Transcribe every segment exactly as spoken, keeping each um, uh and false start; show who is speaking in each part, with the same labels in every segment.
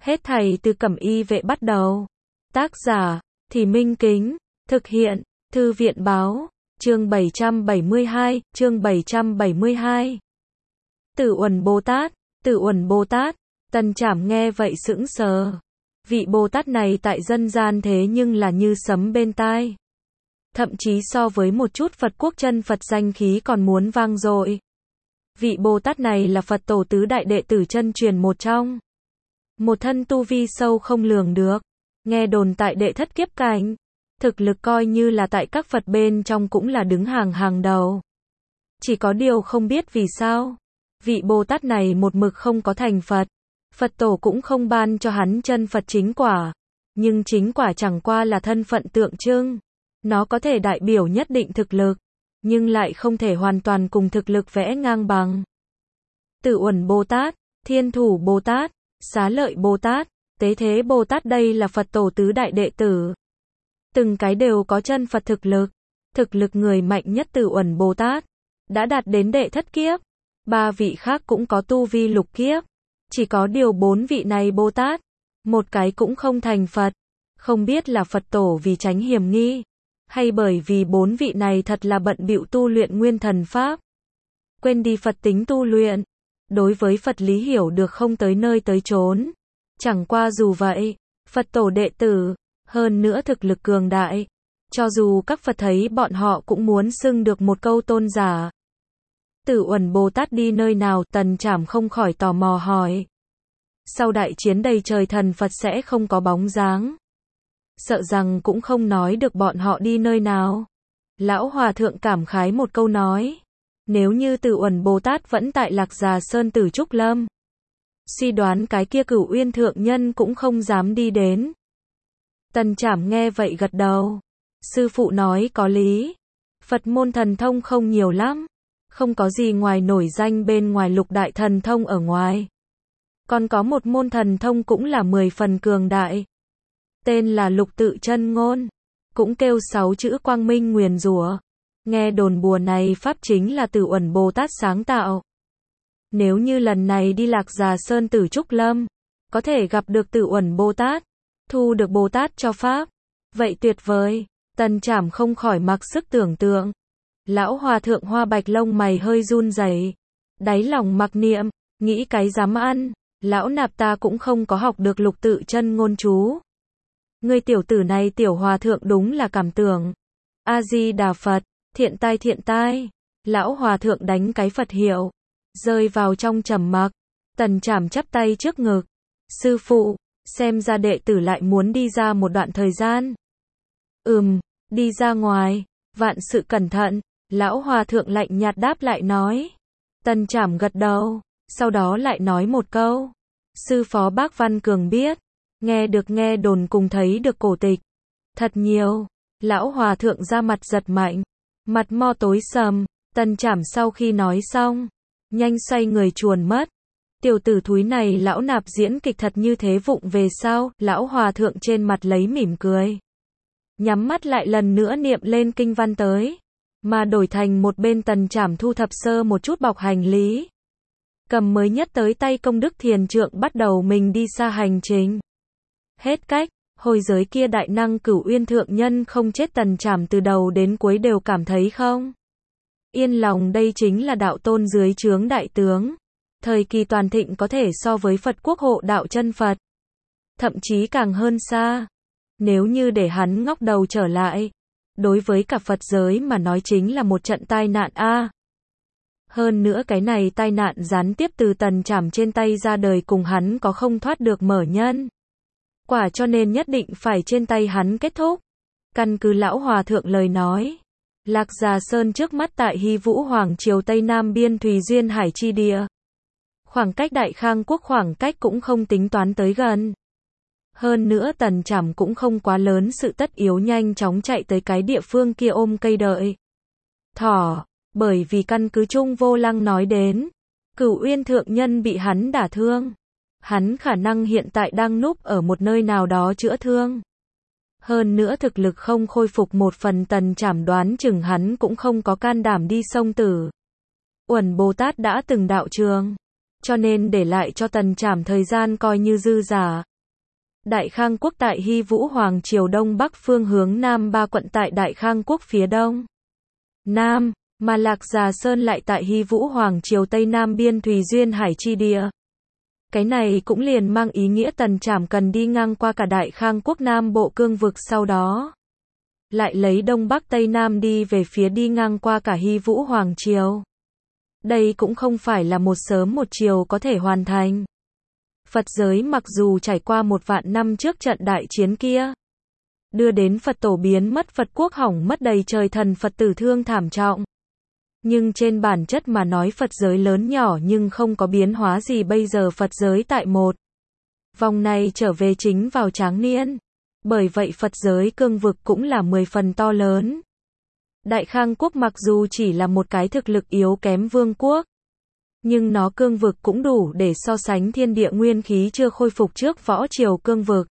Speaker 1: Hết thảy từ Cẩm Y Vệ bắt đầu. Tác giả, Thì Minh Kính. Thực hiện, Thư viện Báo. Chương bảy trăm bảy mươi hai, chương bảy trăm bảy mươi hai. Tử Uẩn Bồ Tát, Tử Uẩn Bồ Tát. Tần Trảm nghe vậy sững sờ. Vị Bồ Tát này tại dân gian thế nhưng là như sấm bên tai. Thậm chí so với một chút Phật quốc chân Phật danh khí còn muốn vang dội. Vị Bồ Tát này là Phật tổ tứ đại đệ tử chân truyền một trong. Một thân tu vi sâu không lường được. Nghe đồn tại đệ thất kiếp cảnh. Thực lực coi như là tại các Phật bên trong cũng là đứng hàng hàng đầu. Chỉ có điều không biết vì sao. Vị Bồ Tát này một mực không có thành Phật. Phật tổ cũng không ban cho hắn chân Phật chính quả. Nhưng chính quả chẳng qua là thân phận tượng trưng. Nó có thể đại biểu nhất định thực lực. Nhưng lại không thể hoàn toàn cùng thực lực vẽ ngang bằng. Tử Uẩn Bồ Tát, Thiên Thủ Bồ Tát, Xá Lợi Bồ Tát, Tế Thế Bồ Tát đây là Phật tổ tứ đại đệ tử. Từng cái đều có chân Phật thực lực. Thực lực người mạnh nhất Tử Uẩn Bồ Tát đã đạt đến đệ thất kiếp. Ba vị khác cũng có tu vi lục kiếp. Chỉ có điều bốn vị này Bồ Tát, một cái cũng không thành Phật. Không biết là Phật tổ vì tránh hiểm nghi, hay bởi vì bốn vị này thật là bận bịu tu luyện nguyên thần pháp. Quên đi Phật tính tu luyện. Đối với Phật lý hiểu được không tới nơi tới chốn. Chẳng qua dù vậy, Phật tổ đệ tử, hơn nữa thực lực cường đại. Cho dù các Phật thấy bọn họ cũng muốn xưng được một câu tôn giả. Tử Uẩn Bồ Tát đi nơi nào? Tần Trảm không khỏi tò mò hỏi. Sau đại chiến đầy trời thần Phật sẽ không có bóng dáng. Sợ rằng cũng không nói được bọn họ đi nơi nào. Lão Hòa Thượng cảm khái một câu nói. Nếu như Tử Uẩn Bồ Tát vẫn tại Lạc Già Sơn Tử Trúc Lâm, suy đoán cái kia Cửu Uyên Thượng Nhân cũng không dám đi đến. Tần Trảm nghe vậy gật đầu. Sư phụ nói có lý. Phật môn thần thông không nhiều lắm. Không có gì ngoài nổi danh bên ngoài lục đại thần thông ở ngoài. Còn có một môn thần thông cũng là mười phần cường đại. Tên là Lục Tự Chân Ngôn. Cũng kêu sáu chữ quang minh nguyền rủa. Nghe đồn bùa này pháp chính là Tử Uẩn Bồ Tát sáng tạo. Nếu như lần này đi Lạc Già Sơn Tử Trúc Lâm, có thể gặp được Tử Uẩn Bồ Tát, thu được Bồ Tát cho pháp, vậy tuyệt vời. Tần Trảm không khỏi mặc sức tưởng tượng. Lão Hòa Thượng Hoa Bạch lông mày hơi run rẩy, đáy lòng mặc niệm, nghĩ cái dám ăn, lão nạp ta cũng không có học được Lục Tự Chân Ngôn chú. Người tiểu tử này tiểu hòa thượng đúng là cảm tưởng. A Di Đà Phật, thiện tai thiện tai. Lão Hòa Thượng đánh cái Phật hiệu, rơi vào trong trầm mặc. Tần Trảm chắp tay trước ngực. Sư phụ, xem ra đệ tử lại muốn đi ra một đoạn thời gian. Ừm, đi ra ngoài, vạn sự cẩn thận. Lão Hòa Thượng lạnh nhạt đáp lại nói. Tần Trảm gật đầu, sau đó lại nói một câu. Sư phó Bác Văn Cường biết, nghe được nghe đồn cùng thấy được cổ tịch. Thật nhiều. Lão Hòa Thượng ra mặt giật mạnh, mặt mo tối sầm. Tần Trảm sau khi nói xong, nhanh xoay người chuồn mất. Tiểu tử thúi này lão nạp diễn kịch thật như thế vụng về sao? Lão Hòa Thượng trên mặt lấy mỉm cười, nhắm mắt lại lần nữa niệm lên kinh văn tới. Mà đổi thành một bên Tần Trảm thu thập sơ một chút bọc hành lý. Cầm mới nhất tới tay công đức thiền trượng bắt đầu mình đi xa hành trình. Hết cách, hồi giới kia đại năng Cửu Uyên Thượng Nhân không chết Tần Trảm từ đầu đến cuối đều cảm thấy không yên lòng. Đây chính là đạo tôn dưới trướng đại tướng. Thời kỳ toàn thịnh có thể so với Phật quốc hộ đạo chân Phật. Thậm chí càng hơn xa. Nếu như để hắn ngóc đầu trở lại, đối với cả Phật giới mà nói chính là một trận tai nạn a. À. Hơn nữa cái này tai nạn gián tiếp từ Tần Trảm trên tay ra đời cùng hắn có không thoát được mở nhân. Quả cho nên nhất định phải trên tay hắn kết thúc. Căn cứ Lão Hòa Thượng lời nói, Lạc Già Sơn trước mắt tại Hy Vũ Hoàng Triều Tây Nam biên Thùy Duyên Hải chi địa. Khoảng cách Đại Khang Quốc khoảng cách cũng không tính toán tới gần. Hơn nữa Tần Trảm cũng không quá lớn sự tất yếu nhanh chóng chạy tới cái địa phương kia ôm cây đợi thỏ, bởi vì căn cứ Trung Vô Lăng nói đến, Cửu Uyên Thượng Nhân bị hắn đả thương. Hắn khả năng hiện tại đang núp ở một nơi nào đó chữa thương. Hơn nữa thực lực không khôi phục một phần. Tần Trảm đoán chừng hắn cũng không có can đảm đi sông Tử Uẩn Bồ Tát đã từng đạo trường, cho nên để lại cho Tần Trảm thời gian coi như dư giả. Đại Khang Quốc tại Hy Vũ Hoàng Triều Đông Bắc phương hướng Nam, ba quận tại Đại Khang Quốc phía Đông Nam, mà Lạc Già Sơn lại tại Hy Vũ Hoàng Triều Tây Nam biên Thùy Duyên Hải chi địa. Cái này cũng liền mang ý nghĩa Tần Trảm cần đi ngang qua cả Đại Khang Quốc Nam Bộ cương vực, sau đó lại lấy Đông Bắc Tây Nam đi về phía, đi ngang qua cả Hy Vũ Hoàng Triều. Đây cũng không phải là một sớm một chiều có thể hoàn thành. Phật giới mặc dù trải qua một vạn năm trước trận đại chiến kia, đưa đến Phật tổ biến mất, Phật quốc hỏng mất, đầy trời thần Phật tử thương thảm trọng. Nhưng trên bản chất mà nói Phật giới lớn nhỏ nhưng không có biến hóa gì. Bây giờ Phật giới tại một vòng này trở về chính vào tráng niên. Bởi vậy Phật giới cương vực cũng là mười phần to lớn. Đại Khang Quốc mặc dù chỉ là một cái thực lực yếu kém vương quốc, nhưng nó cương vực cũng đủ để so sánh thiên địa nguyên khí chưa khôi phục trước Võ Triều cương vực.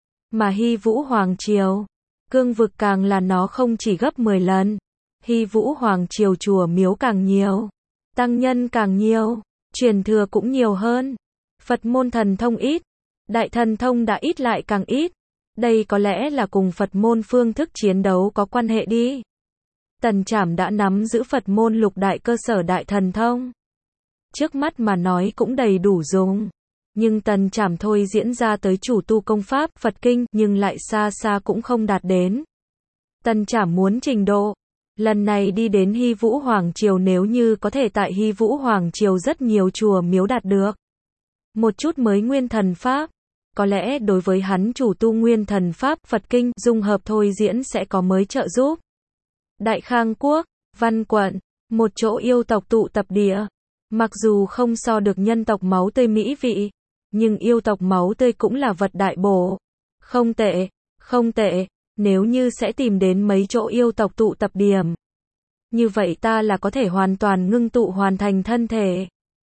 Speaker 1: Mà Hy Vũ Hoàng Triều, cương vực càng là nó không chỉ gấp mười lần. Hy Vũ Hoàng Triều chùa miếu càng nhiều, tăng nhân càng nhiều, truyền thừa cũng nhiều hơn. Phật môn thần thông ít, đại thần thông đã ít lại càng ít. Đây có lẽ là cùng Phật môn phương thức chiến đấu có quan hệ đi. Tần Trảm đã nắm giữ Phật môn lục đại cơ sở đại thần thông. Trước mắt mà nói cũng đầy đủ dùng. Nhưng Tần Trảm thôi diễn ra tới chủ tu công pháp Phật kinh, nhưng lại xa xa cũng không đạt đến. Tần Trảm muốn trình độ. Lần này đi đến Hy Vũ Hoàng Triều, nếu như có thể tại Hy Vũ Hoàng Triều rất nhiều chùa miếu đạt được một chút mới nguyên thần pháp, có lẽ đối với hắn chủ tu nguyên thần pháp Phật kinh dung hợp thôi diễn sẽ có mới trợ giúp. Đại Khang Quốc, Văn quận, một chỗ yêu tộc tụ tập địa. Mặc dù không so được nhân tộc máu tươi mỹ vị, nhưng yêu tộc máu tươi cũng là vật đại bổ. Không tệ, không tệ. Nếu như sẽ tìm đến mấy chỗ yêu tộc tụ tập điểm, như vậy ta là có thể hoàn toàn ngưng tụ hoàn thành thân thể.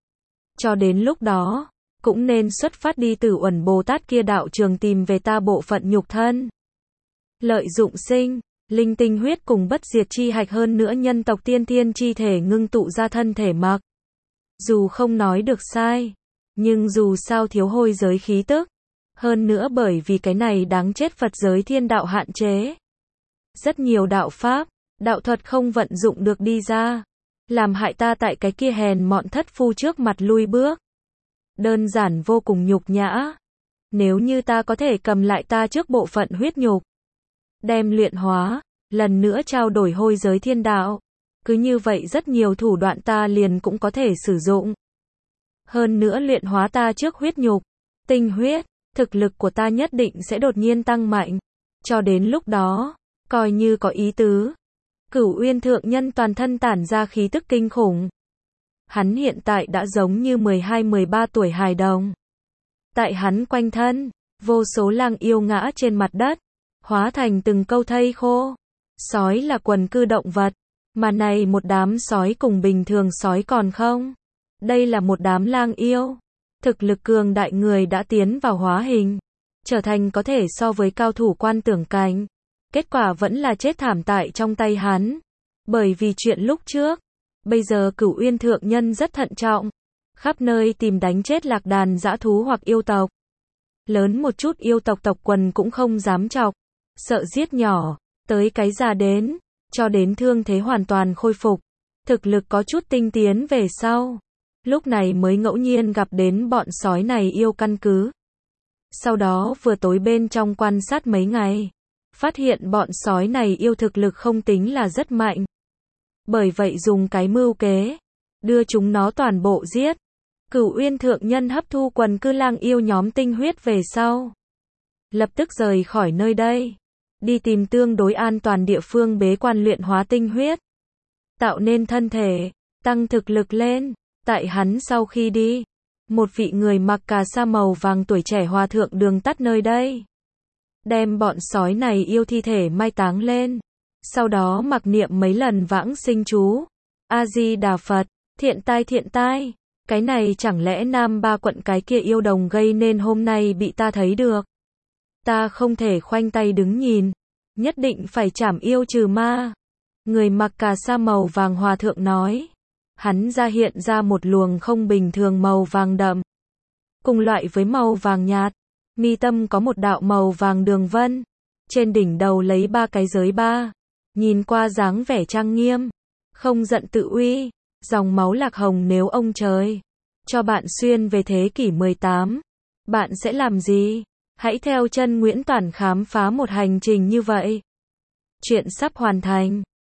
Speaker 1: Cho đến lúc đó, cũng nên xuất phát đi Tử Uẩn Bồ Tát kia đạo trường tìm về ta bộ phận nhục thân. Lợi dụng sinh, linh tinh huyết cùng bất diệt chi hạch, hơn nữa nhân tộc tiên thiên chi thể ngưng tụ ra thân thể mặc. Dù không nói được sai, nhưng dù sao thiếu hôi giới khí tức. Hơn nữa bởi vì cái này đáng chết Phật giới thiên đạo hạn chế. Rất nhiều đạo pháp, đạo thuật không vận dụng được đi ra. Làm hại ta tại cái kia hèn mọn thất phu trước mặt lui bước. Đơn giản vô cùng nhục nhã. Nếu như ta có thể cầm lại ta trước bộ phận huyết nhục, đem luyện hóa, lần nữa trao đổi hôi giới thiên đạo. Cứ như vậy rất nhiều thủ đoạn ta liền cũng có thể sử dụng. Hơn nữa luyện hóa ta trước huyết nhục, tinh huyết. Thực lực của ta nhất định sẽ đột nhiên tăng mạnh. Cho đến lúc đó, coi như có ý tứ. Cửu Uyên Thượng Nhân toàn thân tản ra khí tức kinh khủng. Hắn hiện tại đã giống như mười hai mười ba tuổi hài đồng. Tại hắn quanh thân, vô số lang yêu ngã trên mặt đất, hóa thành từng câu thây khô. Sói là quần cư động vật, mà này một đám sói cùng bình thường sói còn không. Đây là một đám lang yêu. Thực lực cường đại người đã tiến vào hóa hình, trở thành có thể so với cao thủ quan tưởng cảnh. Kết quả vẫn là chết thảm tại trong tay hắn. Bởi vì chuyện lúc trước, bây giờ Cửu Uyên Thượng Nhân rất thận trọng, khắp nơi tìm đánh chết lạc đàn dã thú hoặc yêu tộc. Lớn một chút yêu tộc tộc quần cũng không dám chọc, sợ giết nhỏ, tới cái già đến, cho đến thương thế hoàn toàn khôi phục, thực lực có chút tinh tiến về sau. Lúc này mới ngẫu nhiên gặp đến bọn sói này yêu căn cứ. Sau đó vừa tối bên trong quan sát mấy ngày, phát hiện bọn sói này yêu thực lực không tính là rất mạnh. Bởi vậy dùng cái mưu kế, đưa chúng nó toàn bộ giết. Cửu Uyên Thượng Nhân hấp thu quần cư lang yêu nhóm tinh huyết về sau, lập tức rời khỏi nơi đây, đi tìm tương đối an toàn địa phương bế quan luyện hóa tinh huyết, tạo nên thân thể, tăng thực lực lên. Tại hắn sau khi đi, một vị người mặc cà sa màu vàng tuổi trẻ hòa thượng đường tắt nơi đây, đem bọn sói này yêu thi thể mai táng lên, sau đó mặc niệm mấy lần vãng sinh chú. A Di Đà Phật, thiện tai thiện tai, cái này chẳng lẽ Nam Ba quận cái kia yêu đồng gây nên hôm nay bị ta thấy được. Ta không thể khoanh tay đứng nhìn, nhất định phải trảm yêu trừ ma. Người mặc cà sa màu vàng hòa thượng nói. Hắn ra hiện ra một luồng không bình thường màu vàng đậm, cùng loại với màu vàng nhạt, Mi tâm có một đạo màu vàng đường vân. Trên đỉnh đầu lấy ba cái giới ba. Nhìn qua dáng vẻ trang nghiêm. Không giận tự uy. Dòng máu lạc hồng nếu ông trời cho bạn xuyên về thế kỷ mười tám. Bạn sẽ làm gì? Hãy theo chân Nguyễn Toản khám phá một hành trình như vậy. Chuyện sắp hoàn thành.